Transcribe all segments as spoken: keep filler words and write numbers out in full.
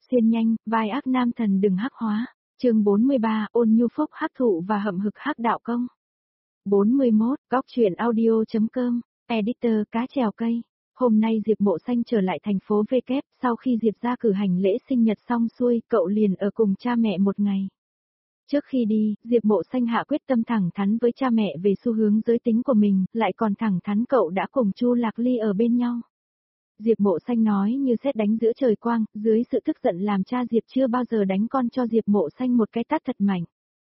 Xuyên nhanh, vai ác nam thần đừng hắc hóa. Chương bốn mươi ba, ôn nhu phúc hắc thụ và hậm hực hắc đạo công. bốn mươi mốt, góc truyện audio.com, editor cá trèo cây. Hôm nay Diệp Mộ Xanh trở lại thành phố V kép, sau khi Diệp ra cử hành lễ sinh nhật xong xuôi, cậu liền ở cùng cha mẹ một ngày. Trước khi đi, Diệp Mộ Xanh hạ quyết tâm thẳng thắn với cha mẹ về xu hướng giới tính của mình, lại còn thẳng thắn cậu đã cùng Chu Lạc Ly ở bên nhau. Diệp Mộ Xanh nói như sét đánh giữa trời quang, dưới sự tức giận làm cha Diệp chưa bao giờ đánh con cho Diệp Mộ Xanh một cái tát thật mạnh.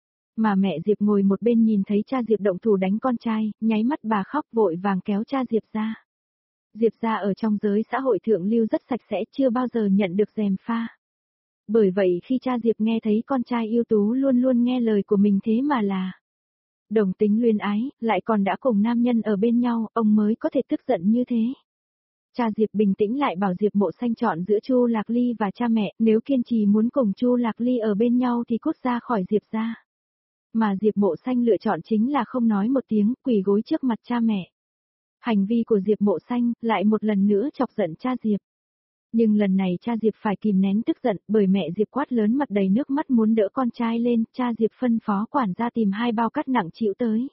Mà mẹ Diệp ngồi một bên nhìn thấy cha Diệp động thủ đánh con trai, nháy mắt bà khóc vội vàng kéo cha Diệp ra. Diệp ra ở trong giới xã hội thượng lưu rất sạch sẽ, chưa bao giờ nhận được gièm pha. Bởi vậy khi cha Diệp nghe thấy con trai ưu tú luôn luôn nghe lời của mình thế mà là đồng tính luyến ái, lại còn đã cùng nam nhân ở bên nhau, ông mới có thể tức giận như thế. Cha Diệp bình tĩnh lại bảo Diệp Mộ Xanh chọn giữa Chu Lạc Ly và cha mẹ, nếu kiên trì muốn cùng Chu Lạc Ly ở bên nhau thì cút ra khỏi Diệp ra. Mà Diệp Mộ Xanh lựa chọn chính là không nói một tiếng, quỳ gối trước mặt cha mẹ. Hành vi của Diệp Mộ Xanh lại một lần nữa chọc giận cha Diệp. Nhưng lần này cha Diệp phải kìm nén tức giận, bởi mẹ Diệp quát lớn mặt đầy nước mắt muốn đỡ con trai lên, cha Diệp phân phó quản gia tìm hai bao cát nặng chịu tới.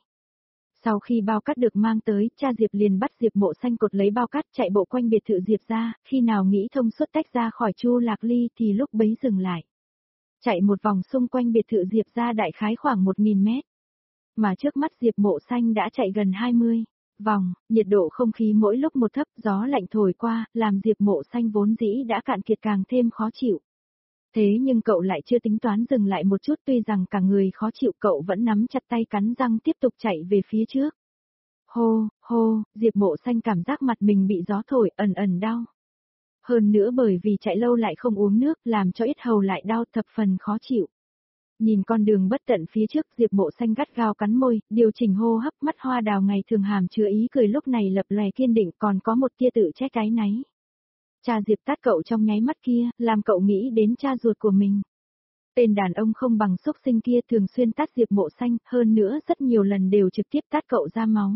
Sau khi bao cát được mang tới, cha Diệp liền bắt Diệp Mộ Xanh cột lấy bao cát chạy bộ quanh biệt thự Diệp ra, khi nào nghĩ thông suốt tách ra khỏi Chu Lạc Ly thì lúc bấy dừng lại. Chạy một vòng xung quanh biệt thự Diệp ra đại khái khoảng một nghìn mét. Mà trước mắt Diệp Mộ Xanh đã chạy gần hai mươi vòng, nhiệt độ không khí mỗi lúc một thấp, gió lạnh thổi qua, làm Diệp Mộ Xanh vốn dĩ đã cạn kiệt càng thêm khó chịu. Thế nhưng cậu lại chưa tính toán dừng lại một chút, tuy rằng cả người khó chịu cậu vẫn nắm chặt tay cắn răng tiếp tục chạy về phía trước. Hô, hô, Diệp Mộ Xanh cảm giác mặt mình bị gió thổi ẩn ẩn đau. Hơn nữa bởi vì chạy lâu lại không uống nước làm cho yết hầu lại đau thập phần khó chịu. Nhìn con đường bất tận phía trước, Diệp Mộ Xanh gắt gao cắn môi, điều chỉnh hô hấp, mắt hoa đào ngày thường hàm chứa ý cười lúc này lập lòe kiên định, còn có một tia tự trách áy náy. Cha Diệp tát cậu trong nháy mắt kia, làm cậu nghĩ đến cha ruột của mình. Tên đàn ông không bằng xúc sinh kia thường xuyên tát Diệp Mộ Xanh, hơn nữa rất nhiều lần đều trực tiếp tát cậu ra máu.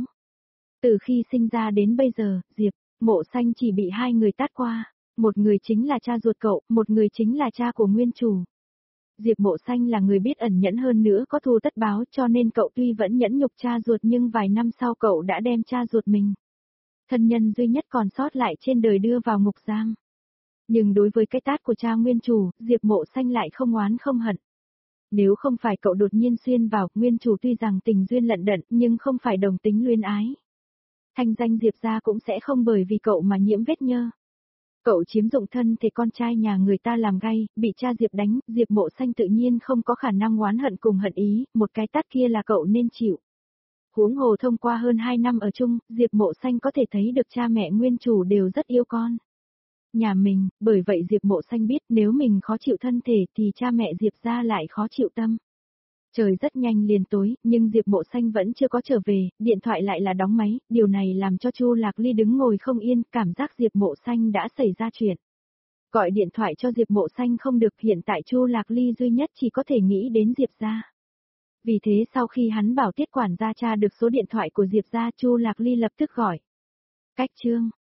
Từ khi sinh ra đến bây giờ, Diệp Mộ Xanh chỉ bị hai người tát qua, một người chính là cha ruột cậu, một người chính là cha của nguyên chủ. Diệp Mộ Xanh là người biết ẩn nhẫn hơn nữa có thù tất báo, cho nên cậu tuy vẫn nhẫn nhục cha ruột nhưng vài năm sau cậu đã đem cha ruột mình, thân nhân duy nhất còn sót lại trên đời đưa vào ngục giam. Nhưng đối với cái tát của cha nguyên chủ, Diệp Mộ Xanh lại không oán không hận. Nếu không phải cậu đột nhiên xuyên vào, nguyên chủ tuy rằng tình duyên lận đận nhưng không phải đồng tính luyến ái. Thanh danh Diệp ra cũng sẽ không bởi vì cậu mà nhiễm vết nhơ. Cậu chiếm dụng thân thể con trai nhà người ta làm gay, bị cha Diệp đánh, Diệp Mộ Xanh tự nhiên không có khả năng oán hận cùng hận ý, một cái tát kia là cậu nên chịu. Huống hồ thông qua hơn hai năm ở chung, Diệp Mộ Xanh có thể thấy được cha mẹ nguyên chủ đều rất yêu con nhà mình, bởi vậy Diệp Mộ Xanh biết nếu mình khó chịu thân thể thì cha mẹ Diệp ra lại khó chịu tâm. Trời rất nhanh liền tối, nhưng Diệp Mộ Xanh vẫn chưa có trở về, điện thoại lại là đóng máy, điều này làm cho Chu Lạc Ly đứng ngồi không yên, cảm giác Diệp Mộ Xanh đã xảy ra chuyện. Gọi điện thoại cho Diệp Mộ Xanh không được, hiện tại Chu Lạc Ly duy nhất chỉ có thể nghĩ đến Diệp ra. Vì thế sau khi hắn bảo tiết quản gia tra được số điện thoại của Diệp ra, Chu Lạc Ly lập tức gọi. Cách chương